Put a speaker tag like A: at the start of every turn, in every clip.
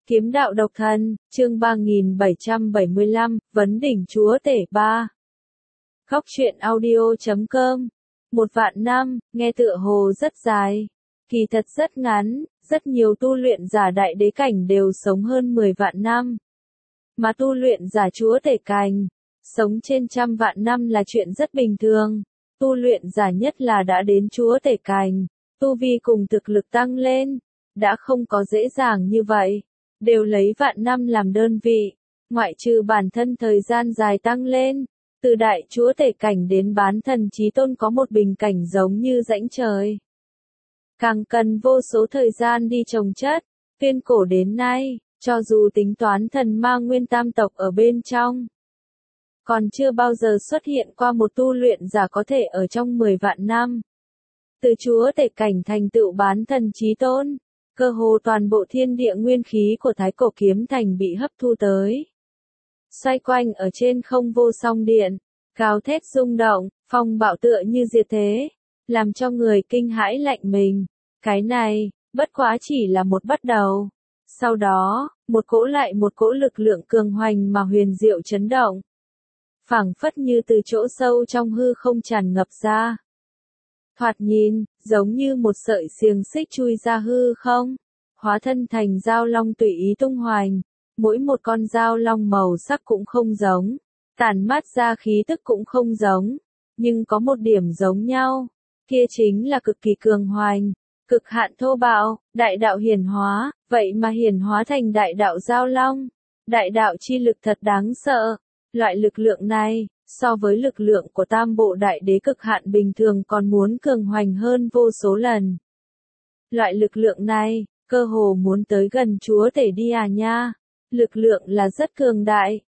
A: Kiếm đạo độc thân, chương 3775, vấn đỉnh chúa tể 3. Góc truyện audio.com. 1.000 năm, nghe tựa hồ rất dài. Kỳ thật rất ngắn, rất nhiều tu luyện giả đại đế cảnh đều sống hơn 10.000 năm. Mà tu luyện giả chúa tể cảnh, sống trên 100.000 năm là chuyện rất bình thường. Tu luyện giả nhất là đã đến chúa tể cảnh, tu vi cùng thực lực tăng lên, đã không có dễ dàng như vậy. Đều lấy vạn năm làm đơn vị, ngoại trừ bản thân thời gian dài tăng lên, từ đại chúa tể cảnh đến bán thần chí tôn có một bình cảnh giống như rãnh trời. Càng cần vô số thời gian đi trồng chất, tuyên cổ đến nay, cho dù tính toán thần ma nguyên tam tộc ở bên trong, còn chưa bao giờ xuất hiện qua một tu luyện giả có thể ở trong 10.000 năm. Từ chúa tể cảnh thành tựu bán thần chí tôn. Cơ hồ toàn bộ thiên địa nguyên khí của Thái Cổ Kiếm Thành bị hấp thu tới. Xoay quanh ở trên không vô song điện, gào thét rung động, phong bạo tựa như diệt thế, làm cho người kinh hãi lạnh mình. Cái này, bất quá chỉ là một bắt đầu. Sau đó, một cỗ lại một cỗ lực lượng cường hoành mà huyền diệu chấn động. Phảng phất như từ chỗ sâu trong hư không tràn ngập ra. Thoạt nhìn, giống như một sợi xiềng xích chui ra hư không, hóa thân thành dao long tùy ý tung hoành, mỗi một con dao long màu sắc cũng không giống, tản mát ra khí tức cũng không giống, nhưng có một điểm giống nhau, kia chính là cực kỳ cường hoành, cực hạn thô bạo, đại đạo hiển hóa, vậy mà hiển hóa thành đại đạo dao long, đại đạo chi lực thật đáng sợ, loại lực lượng này so với lực lượng của tam bộ đại đế cực hạn bình thường còn muốn cường hoành hơn vô số lần. Loại lực lượng này, cơ hồ muốn tới gần chúa tể đi à nha. Lực lượng là rất cường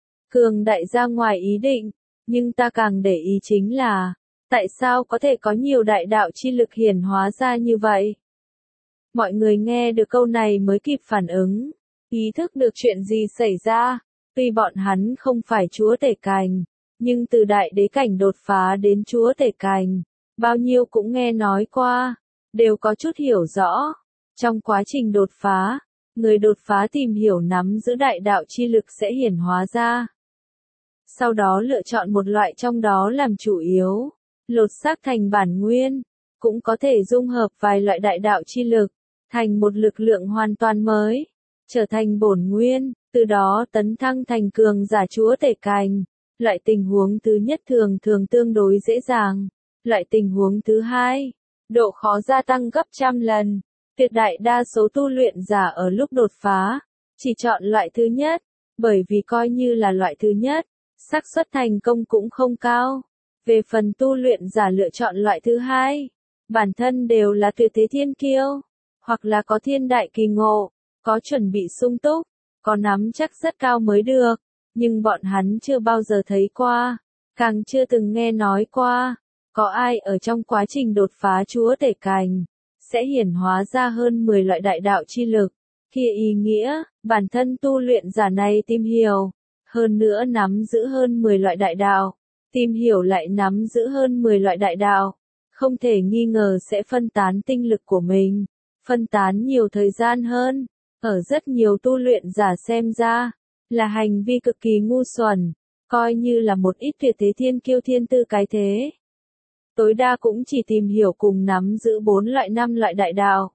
A: đại ra ngoài ý định, nhưng ta càng để ý chính là, tại sao có thể có nhiều đại đạo chi lực hiển hóa ra như vậy? Mọi người nghe được câu này mới kịp phản ứng, ý thức được chuyện gì xảy ra, tuy bọn hắn không phải chúa tể cảnh. Nhưng từ đại đế cảnh đột phá đến chúa tể cảnh, bao nhiêu cũng nghe nói qua, đều có chút hiểu rõ. Trong quá trình đột phá, người đột phá tìm hiểu nắm giữ đại đạo chi lực sẽ hiển hóa ra. Sau đó lựa chọn một loại trong đó làm chủ yếu, lột xác thành bản nguyên, cũng có thể dung hợp vài loại đại đạo chi lực, thành một lực lượng hoàn toàn mới, trở thành bổn nguyên, từ đó tấn thăng thành cường giả chúa tể cảnh. Loại tình huống thứ nhất thường tương đối dễ dàng. Loại tình huống thứ hai, độ khó gia tăng gấp 100 lần. Tuyệt đại đa số tu luyện giả ở lúc đột phá, chỉ chọn loại thứ nhất, bởi vì coi như là loại thứ nhất, xác suất thành công cũng không cao. Về phần tu luyện giả lựa chọn loại thứ hai, bản thân đều là tuyệt thế thiên kiêu, hoặc là có thiên đại kỳ ngộ, có chuẩn bị sung túc, có nắm chắc rất cao mới được. Nhưng bọn hắn chưa bao giờ thấy qua, càng chưa từng nghe nói qua, có ai ở trong quá trình đột phá chúa tể cảnh, sẽ hiển hóa ra hơn 10 loại đại đạo chi lực. Kia ý nghĩa, bản thân tu luyện giả này tìm hiểu, hơn nữa nắm giữ hơn 10 loại đại đạo, tìm hiểu lại nắm giữ hơn 10 loại đại đạo, không thể nghi ngờ sẽ phân tán tinh lực của mình, phân tán nhiều thời gian hơn, ở rất nhiều tu luyện giả xem ra. Là hành vi cực kỳ ngu xuẩn, coi như là một ít tuyệt thế thiên kiêu thiên tư cái thế. Tối đa cũng chỉ tìm hiểu cùng nắm giữ 5 loại đại đạo.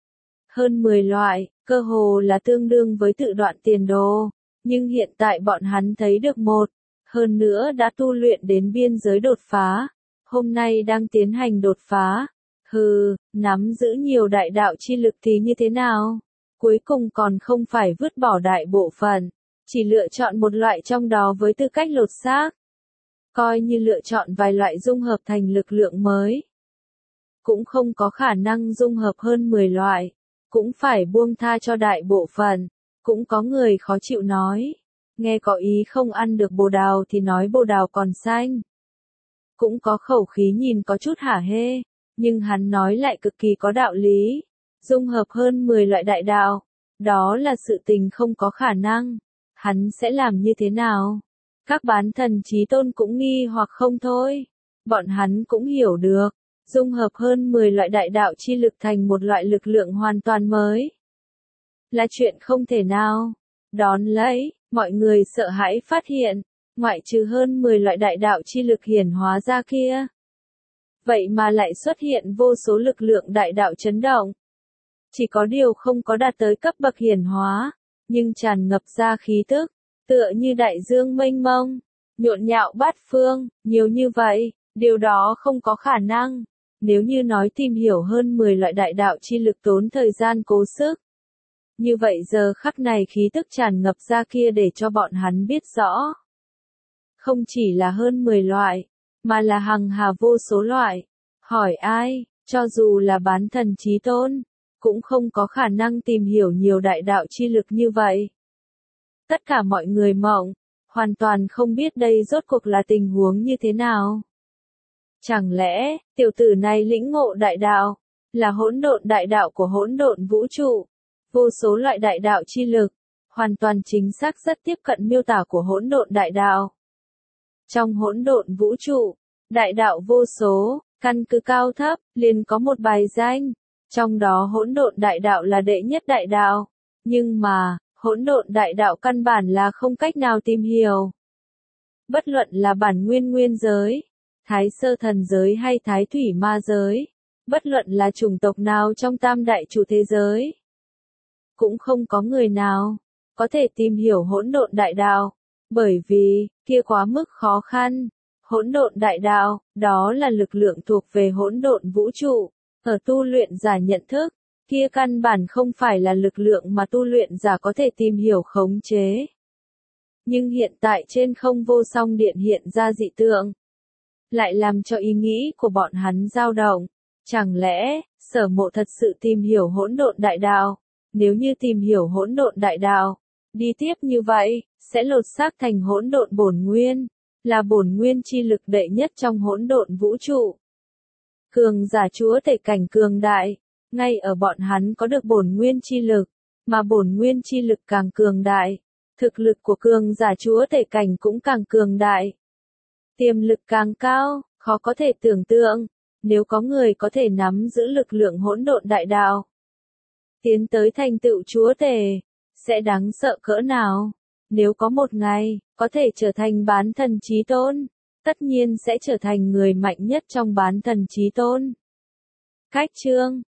A: Hơn 10 loại, cơ hồ là tương đương với tự đoạn tiền đồ, nhưng hiện tại bọn hắn thấy được một, hơn nữa đã tu luyện đến biên giới đột phá, hôm nay đang tiến hành đột phá. Nắm giữ nhiều đại đạo chi lực thì như thế nào? Cuối cùng còn không phải vứt bỏ đại bộ phận. Chỉ lựa chọn một loại trong đó với tư cách lột xác. Coi như lựa chọn vài loại dung hợp thành lực lượng mới. Cũng không có khả năng dung hợp hơn 10 loại. Cũng phải buông tha cho đại bộ phận. Cũng có người khó chịu nói. Nghe có ý không ăn được bồ đào thì nói bồ đào còn xanh. Cũng có khẩu khí nhìn có chút hả hê. Nhưng hắn nói lại cực kỳ có đạo lý. Dung hợp hơn 10 loại đại đạo. Đó là sự tình không có khả năng. Hắn sẽ làm như thế nào? Các bán thần chí tôn cũng nghi hoặc không thôi. Bọn hắn cũng hiểu được, dung hợp hơn 10 loại đại đạo chi lực thành một loại lực lượng hoàn toàn mới. là chuyện không thể nào. Đón lấy, mọi người sợ hãi phát hiện, ngoại trừ hơn 10 loại đại đạo chi lực hiển hóa ra kia. Vậy mà lại xuất hiện vô số lực lượng đại đạo chấn động. Chỉ có điều không có đạt tới cấp bậc hiển hóa, nhưng tràn ngập ra khí tức, tựa như đại dương mênh mông, nhộn nhạo bát phương, nhiều như vậy, điều đó không có khả năng. Nếu như nói tìm hiểu hơn 10 loại đại đạo chi lực tốn thời gian cố sức. Như vậy giờ khắc này khí tức tràn ngập ra kia để cho bọn hắn biết rõ. Không chỉ là hơn 10 loại, mà là hằng hà vô số loại. Hỏi ai, cho dù là bán thần chí tôn, cũng không có khả năng tìm hiểu nhiều đại đạo chi lực như vậy. Tất cả mọi người mộng, hoàn toàn không biết đây rốt cuộc là tình huống như thế nào. Chẳng lẽ, tiểu tử này lĩnh ngộ đại đạo, là hỗn độn đại đạo của hỗn độn vũ trụ, vô số loại đại đạo chi lực, hoàn toàn chính xác rất tiếp cận miêu tả của hỗn độn đại đạo. Trong hỗn độn vũ trụ, đại đạo vô số, căn cứ cao thấp, liền có một bài danh, trong đó hỗn độn đại đạo là đệ nhất đại đạo, nhưng mà, hỗn độn đại đạo căn bản là không cách nào tìm hiểu. Bất luận là bản nguyên nguyên giới, thái sơ thần giới hay thái thủy ma giới, bất luận là chủng tộc nào trong tam đại chủ thế giới, cũng không có người nào có thể tìm hiểu hỗn độn đại đạo, bởi vì kia quá mức khó khăn. Hỗn độn đại đạo, đó là lực lượng thuộc về hỗn độn vũ trụ, ở tu luyện giả nhận thức, kia căn bản không phải là lực lượng mà tu luyện giả có thể tìm hiểu khống chế. Nhưng hiện tại trên không vô song điện hiện ra dị tượng, lại làm cho ý nghĩ của bọn hắn dao động. Chẳng lẽ, Sở Mộ thật sự tìm hiểu hỗn độn đại đạo? Nếu như tìm hiểu hỗn độn đại đạo, đi tiếp như vậy, sẽ lột xác thành hỗn độn bổn nguyên, là bổn nguyên chi lực đệ nhất trong hỗn độn vũ trụ. Cường giả chúa tể cảnh cường đại, ngay ở bọn hắn có được bổn nguyên chi lực, mà bổn nguyên chi lực càng cường đại, thực lực của cường giả chúa tể cảnh cũng càng cường đại. Tiềm lực càng cao, khó có thể tưởng tượng, nếu có người có thể nắm giữ lực lượng hỗn độn đại đạo, tiến tới thành tựu chúa tể, sẽ đáng sợ cỡ nào. Nếu có một ngày, có thể trở thành bán thần chí tôn, tất nhiên sẽ trở thành người mạnh nhất trong bán thần chí tôn. Cách chương